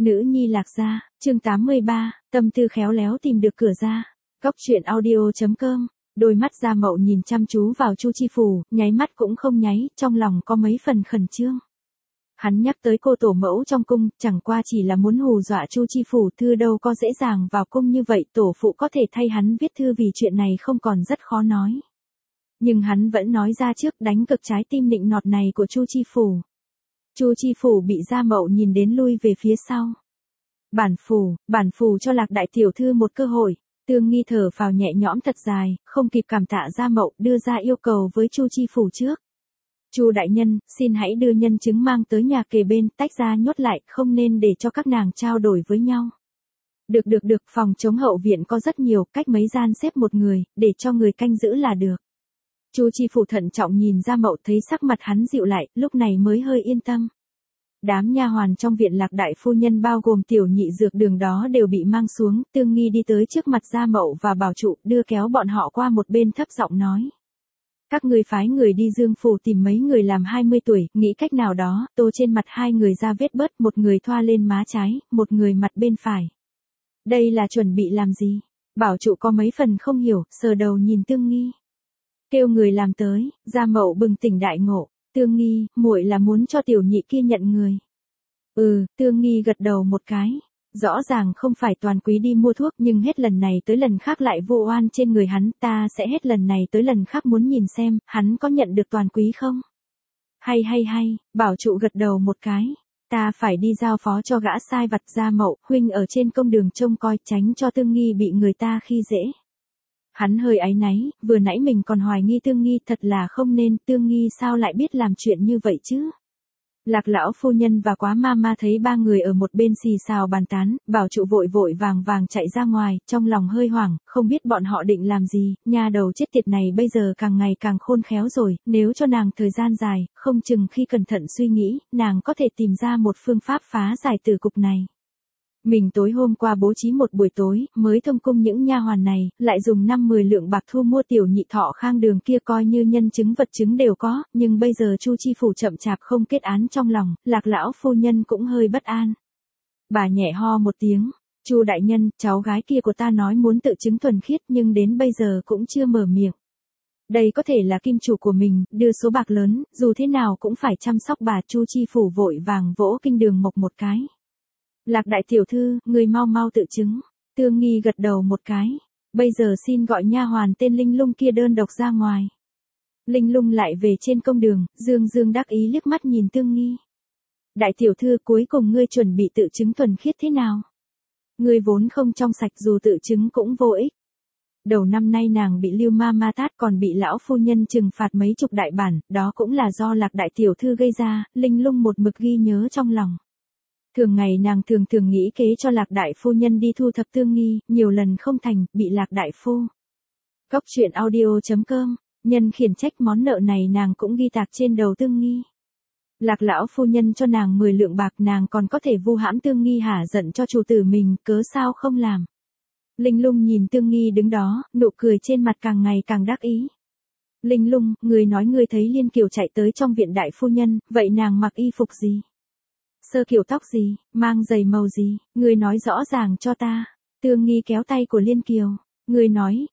Nữ nhi Lạc Gia, chương 83, tâm tư khéo léo tìm được cửa ra. Góc truyện audio.com. Đôi mắt Gia Mậu nhìn chăm chú vào Chu Chi Phủ, nháy mắt cũng không nháy, trong lòng có mấy phần khẩn trương. Hắn nhắc tới cô tổ mẫu trong cung, chẳng qua chỉ là muốn hù dọa Chu Chi Phủ, thư đâu có dễ dàng vào cung như vậy, tổ phụ có thể thay hắn viết thư vì chuyện này không còn rất khó nói. Nhưng hắn vẫn nói ra trước, đánh cực trái tim nịnh nọt này của Chu Chi Phủ. Chu Chi Phủ bị Gia Mậu nhìn đến lui về phía sau. Bản phủ cho Lạc đại tiểu thư một cơ hội. Tương Nghi thở phào nhẹ nhõm thật dài, không kịp cảm tạ Gia Mậu, đưa ra yêu cầu với Chu Chi Phủ trước. Chu đại nhân, xin hãy đưa nhân chứng mang tới nhà kề bên, tách ra nhốt lại, không nên để cho các nàng trao đổi với nhau. Được, phòng chống hậu viện có rất nhiều, cách mấy gian xếp một người, để cho người canh giữ là được. Chu Chi Phủ thận trọng nhìn Gia Mậu, thấy sắc mặt hắn dịu lại, lúc này mới hơi yên tâm. Đám nha hoàn trong viện Lạc đại phu nhân bao gồm tiểu nhị dược đường đó đều bị mang xuống, Tương Nghi đi tới trước mặt Gia Mậu và bảo trụ, đưa kéo bọn họ qua một bên thấp giọng nói. Các ngươi phái người đi Dương phủ tìm mấy người làm 20 tuổi, nghĩ cách nào đó, tô trên mặt hai người ra vết bớt, một người thoa lên má trái, một người mặt bên phải. Đây là chuẩn bị làm gì? Bảo trụ có mấy phần không hiểu, sờ đầu nhìn Tương Nghi. Kêu người làm tới, Gia Mậu bừng tỉnh đại ngộ, Tương Nghi, muội là muốn cho tiểu nhị kia nhận người. Tương Nghi gật đầu một cái, rõ ràng không phải Toàn Quý đi mua thuốc, nhưng hết lần này tới lần khác lại vô oan trên người hắn, ta sẽ hết lần này tới lần khác muốn nhìn xem, hắn có nhận được Toàn Quý không? Hay, bảo trụ gật đầu một cái, ta phải đi giao phó cho gã sai vặt. Gia Mậu, huynh ở trên công đường trông coi, tránh cho Tương Nghi bị người ta khi dễ. Hắn hơi áy náy, vừa nãy mình còn hoài nghi Tương Nghi, thật là không nên, Tương Nghi sao lại biết làm chuyện như vậy chứ? Lạc lão phu nhân và Quá ma thấy ba người ở một bên xì xào bàn tán, bảo trụ vội vàng chạy ra ngoài, trong lòng hơi hoảng, không biết bọn họ định làm gì, nha đầu chết tiệt này bây giờ càng ngày càng khôn khéo rồi, nếu cho nàng thời gian dài, không chừng khi cẩn thận suy nghĩ, nàng có thể tìm ra một phương pháp phá giải tử cục này. Mình tối hôm qua bố trí một buổi tối, mới thông cung những nha hoàn này, lại dùng 5-10 lượng bạc thu mua tiểu nhị Thọ Khang đường kia, coi như nhân chứng vật chứng đều có, nhưng bây giờ Chu Chi Phủ chậm chạp không kết án, trong lòng, Lạc lão phu nhân cũng hơi bất an. Bà nhẹ ho một tiếng, Chu đại nhân, cháu gái kia của ta nói muốn tự chứng thuần khiết nhưng đến bây giờ cũng chưa mở miệng. Đây có thể là kim chủ của mình, đưa số bạc lớn, dù thế nào cũng phải chăm sóc bà. Chu Chi Phủ vội vàng vỗ kinh đường mộc một cái. Lạc đại tiểu thư, người mau tự chứng. Tương Nghi gật đầu một cái. Bây giờ xin gọi nha hoàn tên Linh Lung kia đơn độc ra ngoài. Linh Lung lại về trên công đường, dương đắc ý liếc mắt nhìn Tương Nghi. Đại tiểu thư, cuối cùng ngươi chuẩn bị tự chứng thuần khiết thế nào? Ngươi vốn không trong sạch, dù tự chứng cũng vô ích. Đầu năm nay nàng bị Lưu ma tát, còn bị lão phu nhân trừng phạt mấy chục đại bản, đó cũng là do Lạc đại tiểu thư gây ra. Linh Lung một mực ghi nhớ trong lòng. Thường ngày nàng thường nghĩ kế cho Lạc đại phu nhân đi thu thập Tương Nghi, nhiều lần không thành, bị Lạc đại phu. Góc truyện audio.com, nhân khiển trách món nợ này nàng cũng ghi tạc trên đầu Tương Nghi. Lạc lão phu nhân cho nàng 10 lượng bạc, nàng còn có thể vu hãm Tương Nghi hả giận cho chủ tử mình, cớ sao không làm. Linh Lung nhìn Tương Nghi đứng đó, nụ cười trên mặt càng ngày càng đắc ý. Linh Lung, người nói ngươi thấy Liên Kiều chạy tới trong viện đại phu nhân, vậy nàng mặc y phục gì? Sơ kiểu tóc gì, mang giày màu gì, ngươi nói rõ ràng cho ta. Tương Nghi kéo tay của Liên Kiều, ngươi nói.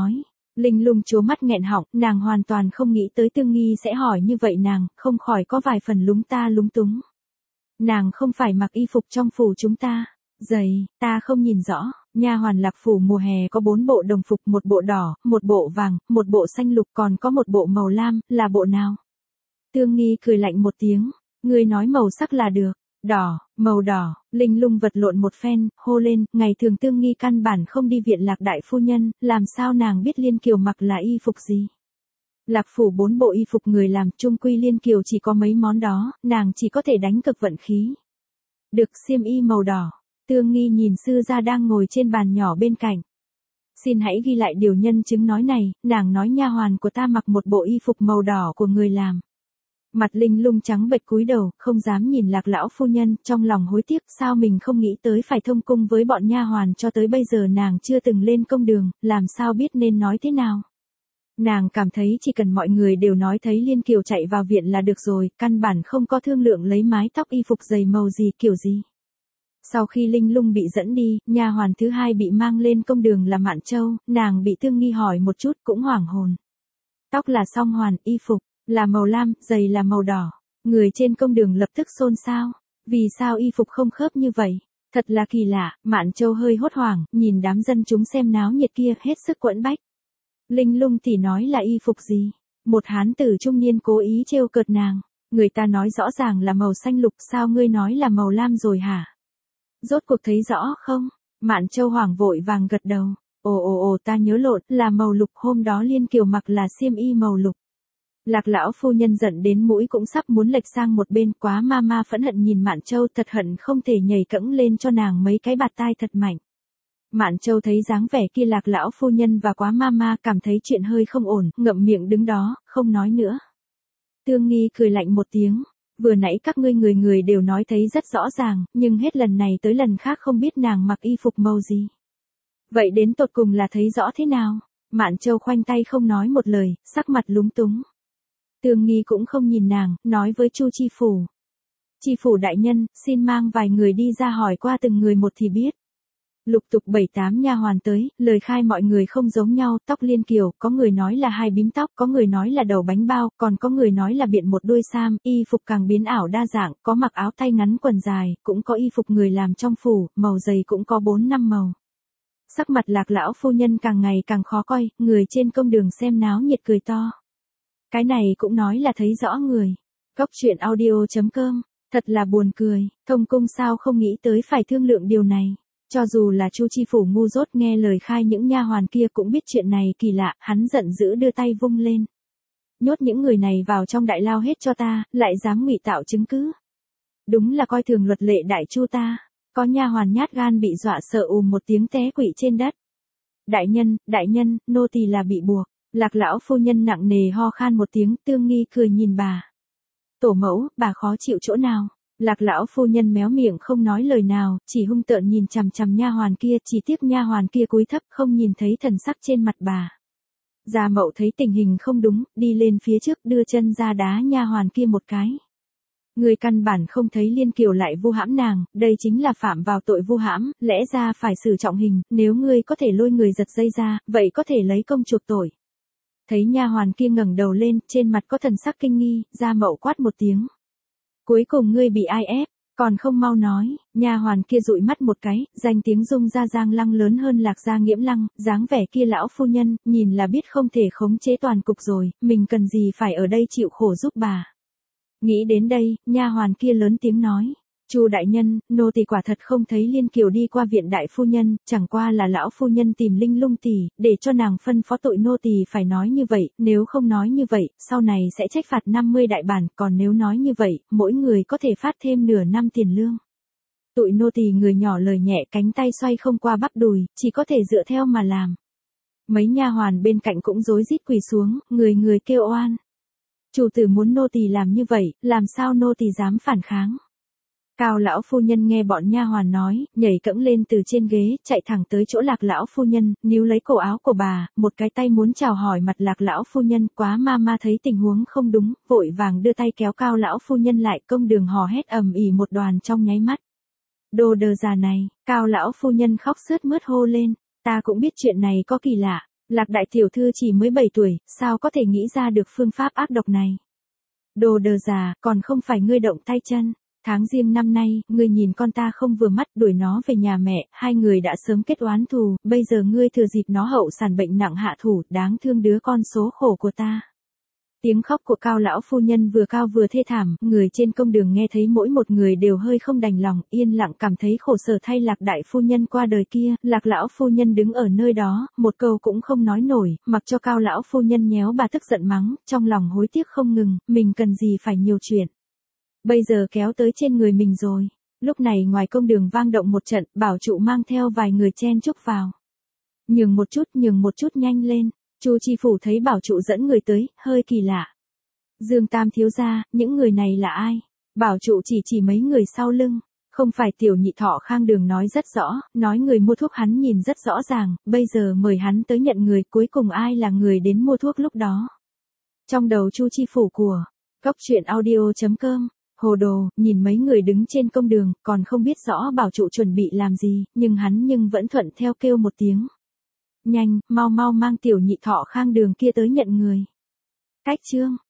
Linh Lung trố mắt nghẹn họng, nàng hoàn toàn không nghĩ tới Tương Nghi sẽ hỏi như vậy, nàng không khỏi có vài phần lúng túng. Nàng không phải mặc y phục trong phủ chúng ta. Giày, ta không nhìn rõ. Nha hoàn Lạc phủ mùa hè có 4 bộ đồng phục, một bộ đỏ, một bộ vàng, một bộ xanh lục, còn có một bộ màu lam, là bộ nào? Tương Nghi cười lạnh một tiếng, ngươi nói màu sắc là được. Đỏ, màu đỏ. Linh Lung vật lộn một phen, hô lên, ngày thường Tương Nghi căn bản không đi viện Lạc đại phu nhân, làm sao nàng biết Liên Kiều mặc là y phục gì? Lạc phủ 4 bộ y phục người làm, chung quy Liên Kiều chỉ có mấy món đó, nàng chỉ có thể đánh cực vận khí. Được, xiêm y màu đỏ. Tương Nghi nhìn sư gia đang ngồi trên bàn nhỏ bên cạnh. Xin hãy ghi lại điều nhân chứng nói này, nàng nói nha hoàn của ta mặc một bộ y phục màu đỏ của người làm. Mặt Linh Lung trắng bệch cúi đầu, không dám nhìn Lạc lão phu nhân, trong lòng hối tiếc, sao mình không nghĩ tới phải thông cung với bọn nha hoàn, cho tới bây giờ nàng chưa từng lên công đường, làm sao biết nên nói thế nào. Nàng cảm thấy chỉ cần mọi người đều nói thấy Liên Kiều chạy vào viện là được rồi, căn bản không có thương lượng lấy mái tóc y phục giày màu gì kiểu gì. Sau khi Linh Lung bị dẫn đi, nha hoàn thứ hai bị mang lên công đường là Mạn Châu, nàng bị Tương Nghi hỏi một chút cũng hoảng hồn. Tóc là song hoàn, y phục là màu lam, giày là màu đỏ. Người trên công đường lập tức xôn xao. Vì sao y phục không khớp như vậy? Thật là kỳ lạ, Mạn Châu hơi hốt hoảng, nhìn đám dân chúng xem náo nhiệt kia hết sức quẫn bách. Linh Lung tỷ nói là y phục gì? Một hán tử trung niên cố ý trêu cợt nàng. Người ta nói rõ ràng là màu xanh lục, sao ngươi nói là màu lam rồi hả? Rốt cuộc thấy rõ không? Mạn Châu hoảng vội vàng gật đầu. Ồ, ta nhớ lộn, là màu lục, hôm đó Liên Kiều mặc là xiêm y màu lục. Lạc lão phu nhân giận đến mũi cũng sắp muốn lệch sang một bên, Quá ma phẫn hận nhìn Mạn Châu, thật hận không thể nhảy cẫng lên cho nàng mấy cái bạt tai thật mạnh. Mạn Châu thấy dáng vẻ kia Lạc lão phu nhân và Quá ma cảm thấy chuyện hơi không ổn, ngậm miệng đứng đó, không nói nữa. Tương Nghi cười lạnh một tiếng. Vừa nãy các ngươi người đều nói thấy rất rõ ràng, nhưng hết lần này tới lần khác không biết nàng mặc y phục màu gì. Vậy đến tột cùng là thấy rõ thế nào? Mạn Châu khoanh tay không nói một lời, sắc mặt lúng túng. Tương Nghi cũng không nhìn nàng, nói với Chu chi phủ. Chi phủ đại nhân, xin mang vài người đi ra hỏi qua từng người một thì biết. Lục tục 7-8 nha hoàn tới, lời khai mọi người không giống nhau, tóc Liên Kiều, có người nói là 2 bím tóc, có người nói là đầu bánh bao, còn có người nói là biện một đuôi sam, y phục càng biến ảo đa dạng, có mặc áo tay ngắn quần dài, cũng có y phục người làm trong phủ, màu giày cũng có 4-5 màu. Sắc mặt Lạc lão phu nhân càng ngày càng khó coi, người trên công đường xem náo nhiệt cười to. Cái này cũng nói là thấy rõ người. Góc truyện audio.com, thật là buồn cười, thông cung sao không nghĩ tới phải thương lượng điều này. Cho dù là Chu chi phủ ngu dốt nghe lời khai những nha hoàn kia cũng biết chuyện này kỳ lạ, hắn giận dữ đưa tay vung lên. Nhốt những người này vào trong đại lao hết cho ta, lại dám ngụy tạo chứng cứ. Đúng là coi thường luật lệ đại Chu ta. Có nha hoàn nhát gan bị dọa sợ một tiếng té quỵ trên đất. Đại nhân, nô tỳ là bị buộc. Lạc lão phu nhân nặng nề ho khan một tiếng, Tương Nghi cười nhìn bà. Tổ mẫu, bà khó chịu chỗ nào? Lạc lão phu nhân méo miệng không nói lời nào, chỉ hung tợn nhìn chằm chằm nha hoàn kia, chỉ tiếc nha hoàn kia cúi thấp không nhìn thấy thần sắc trên mặt bà. Gia Mậu thấy tình hình không đúng, đi lên phía trước đưa chân ra đá nha hoàn kia một cái. Người căn bản không thấy Liên Kiều lại vu hãm nàng, đây chính là phạm vào tội vu hãm, lẽ ra phải xử trọng hình, nếu ngươi có thể lôi người giật dây ra, vậy có thể lấy công chuộc tội. Thấy nha hoàn kia ngẩng đầu lên, trên mặt có thần sắc kinh nghi, Gia Mậu quát một tiếng. Cuối cùng ngươi bị ai ép, còn không mau nói, nha hoàn kia dụi mắt một cái, danh tiếng Dung Gia Giang Lăng lớn hơn Lạc Gia Nghiễm Lăng, dáng vẻ kia lão phu nhân, nhìn là biết không thể khống chế toàn cục rồi, mình cần gì phải ở đây chịu khổ giúp bà. Nghĩ đến đây, nha hoàn kia lớn tiếng nói. Chu đại nhân, nô tỳ quả thật không thấy Liên Kiều đi qua viện đại phu nhân, chẳng qua là lão phu nhân tìm Linh Lung tỷ, để cho nàng phân phó tội nô tỳ phải nói như vậy, nếu không nói như vậy, sau này sẽ trách phạt 50 đại bản, còn nếu nói như vậy, mỗi người có thể phát thêm nửa năm tiền lương. Tụi nô tỳ người nhỏ lời nhẹ, cánh tay xoay không qua bắp đùi, chỉ có thể dựa theo mà làm. Mấy nha hoàn bên cạnh cũng rối rít quỳ xuống, người kêu oan. Chủ tử muốn nô tỳ làm như vậy, làm sao nô tỳ dám phản kháng? Cao lão phu nhân nghe bọn nha hoàn nói, nhảy cẫng lên từ trên ghế, chạy thẳng tới chỗ Lạc lão phu nhân, níu lấy cổ áo của bà, một cái tay muốn chào hỏi mặt Lạc lão phu nhân, Quá ma thấy tình huống không đúng, vội vàng đưa tay kéo Cao lão phu nhân lại, công đường hò hét ầm ĩ một đoàn trong nháy mắt. Đồ đờ già này, Cao lão phu nhân khóc sướt mướt hô lên, ta cũng biết chuyện này có kỳ lạ, Lạc đại tiểu thư chỉ mới 7 tuổi, sao có thể nghĩ ra được phương pháp ác độc này? Đồ đờ già, còn không phải ngươi động tay chân. Tháng Giêng năm nay, ngươi nhìn con ta không vừa mắt, đuổi nó về nhà mẹ, hai người đã sớm kết oán thù, bây giờ ngươi thừa dịp nó hậu sản bệnh nặng hạ thủ, đáng thương đứa con số khổ của ta. Tiếng khóc của Cao lão phu nhân vừa cao vừa thê thảm, người trên công đường nghe thấy mỗi một người đều hơi không đành lòng, yên lặng cảm thấy khổ sở thay Lạc đại phu nhân qua đời kia, Lạc lão phu nhân đứng ở nơi đó, một câu cũng không nói nổi, mặc cho Cao lão phu nhân nhéo bà tức giận mắng, trong lòng hối tiếc không ngừng, mình cần gì phải nhiều chuyện. Bây giờ kéo tới trên người mình rồi. Lúc này ngoài công đường vang động một trận, Bảo trụ mang theo vài người chen chúc vào. Nhường một chút nhanh lên. Chu chi phủ thấy Bảo trụ dẫn người tới, hơi kỳ lạ. Dương Tam thiếu gia, những người này là ai? Bảo trụ chỉ mấy người sau lưng. Không phải Tiểu Nhị Thọ Khang Đường nói rất rõ, nói người mua thuốc hắn nhìn rất rõ ràng, bây giờ mời hắn tới nhận người, cuối cùng ai là người đến mua thuốc lúc đó. Trong đầu Chu chi phủ của Góc truyện audio.com Hồ đồ, nhìn mấy người đứng trên công đường, còn không biết rõ bảo trụ chuẩn bị làm gì, nhưng hắn vẫn thuận theo kêu một tiếng. Nhanh, mau mau mang tiểu nhị Thọ Khang đường kia tới nhận người. Cách chương